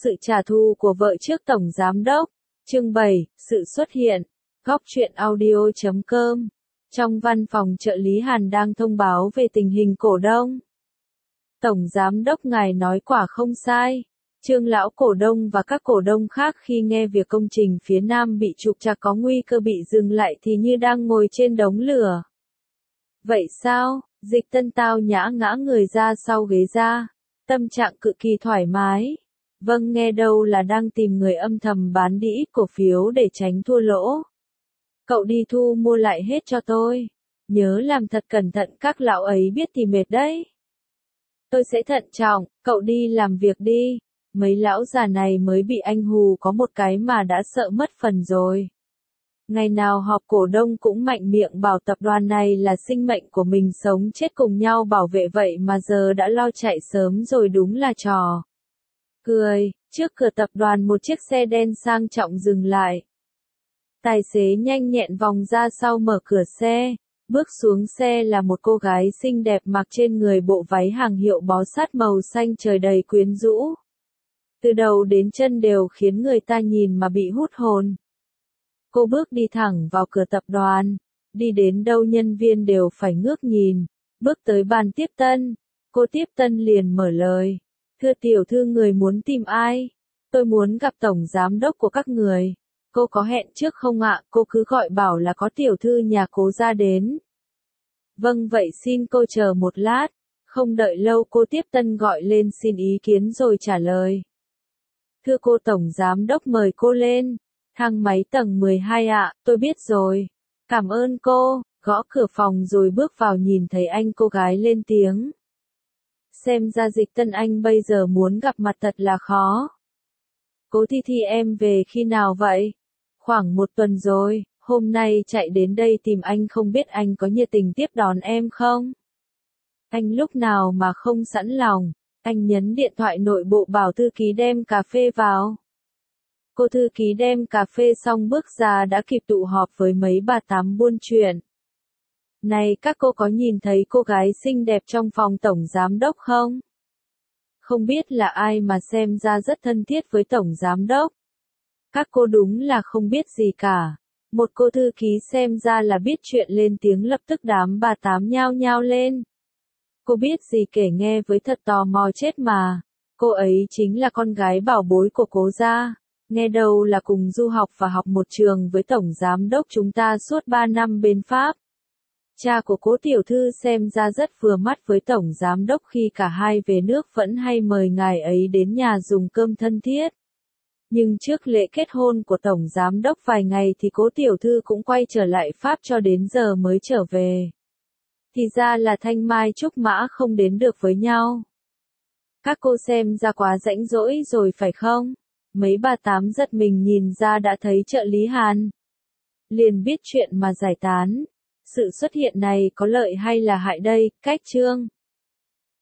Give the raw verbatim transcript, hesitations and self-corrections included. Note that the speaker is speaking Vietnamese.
sự trả thù của vợ trước tổng giám đốc. Chương bảy, sự xuất hiện. Góc truyện audio chấm com. Trong văn phòng trợ lý Hàn đang thông báo về tình hình cổ đông. Tổng giám đốc ngài nói quả không sai. Trương lão cổ đông và các cổ đông khác khi nghe việc công trình phía Nam bị trục trặc có nguy cơ bị dừng lại thì như đang ngồi trên đống lửa. Vậy sao? Dịch Tân tao nhã ngã người ra sau ghế ra. Tâm trạng cực kỳ thoải mái. Vâng, nghe đâu là đang tìm người âm thầm bán đĩ cổ phiếu để tránh thua lỗ. Cậu đi thu mua lại hết cho tôi. Nhớ làm thật cẩn thận, các lão ấy biết thì mệt đấy. Tôi sẽ thận trọng, cậu đi làm việc đi. Mấy lão già này mới bị anh hù có một cái mà đã sợ mất phần rồi. Ngày nào họp cổ đông cũng mạnh miệng bảo tập đoàn này là sinh mệnh của mình, sống chết cùng nhau bảo vệ, vậy mà giờ đã lo chạy sớm rồi, đúng là trò cười. Trước cửa tập đoàn một chiếc xe đen sang trọng dừng lại. Tài xế nhanh nhẹn vòng ra sau mở cửa xe. Bước xuống xe là một cô gái xinh đẹp mặc trên người bộ váy hàng hiệu bó sát màu xanh trời đầy quyến rũ. Từ đầu đến chân đều khiến người ta nhìn mà bị hút hồn. Cô bước đi thẳng vào cửa tập đoàn. Đi đến đâu nhân viên đều phải ngước nhìn. Bước tới bàn tiếp tân. Cô tiếp tân liền mở lời. Thưa tiểu thư, người muốn tìm ai? Tôi muốn gặp tổng giám đốc của các người. Cô có hẹn trước không ạ? Cô cứ gọi bảo là có tiểu thư nhà Cố ra đến. Vâng, vậy xin cô chờ một lát. Không đợi lâu, cô tiếp tân gọi lên xin ý kiến rồi trả lời. Thưa cô tổng giám đốc, mời cô lên. Thang máy tầng mười hai ạ. Tôi biết rồi. Cảm ơn cô. Gõ cửa phòng rồi bước vào, nhìn thấy anh cô gái lên tiếng. Xem ra Dịch Tân anh bây giờ muốn gặp mặt thật là khó. Cố Thi Thi em về khi nào vậy? Khoảng một tuần rồi, hôm nay chạy đến đây tìm anh, không biết anh có nhiệt tình tiếp đón em không? Anh lúc nào mà không sẵn lòng. Anh nhấn điện thoại nội bộ bảo thư ký đem cà phê vào. Cô thư ký đem cà phê xong bước ra đã kịp tụ họp với mấy bà tám buôn chuyện. Này các cô có nhìn thấy cô gái xinh đẹp trong phòng tổng giám đốc không? Không biết là ai mà xem ra rất thân thiết với tổng giám đốc. Các cô đúng là không biết gì cả. Một cô thư ký xem ra là biết chuyện lên tiếng, lập tức đám bà tám nhao nhao lên. Cô biết gì kể nghe với, thật tò mò chết mà. Cô ấy chính là con gái bảo bối của Cố gia. Nghe đâu là cùng du học và học một trường với tổng giám đốc chúng ta suốt ba năm bên Pháp. Cha của Cố tiểu thư xem ra rất vừa mắt với tổng giám đốc, khi cả hai về nước vẫn hay mời ngài ấy đến nhà dùng cơm thân thiết. Nhưng trước lễ kết hôn của tổng giám đốc vài ngày thì Cố tiểu thư cũng quay trở lại Pháp, cho đến giờ mới trở về. Thì ra là thanh mai trúc mã không đến được với nhau. Các cô xem ra quá rãnh rỗi rồi phải không? Mấy bà tám giật mình nhìn ra đã thấy trợ lý Hàn. Liền biết chuyện mà giải tán. Sự xuất hiện này có lợi hay là hại đây? Cách chương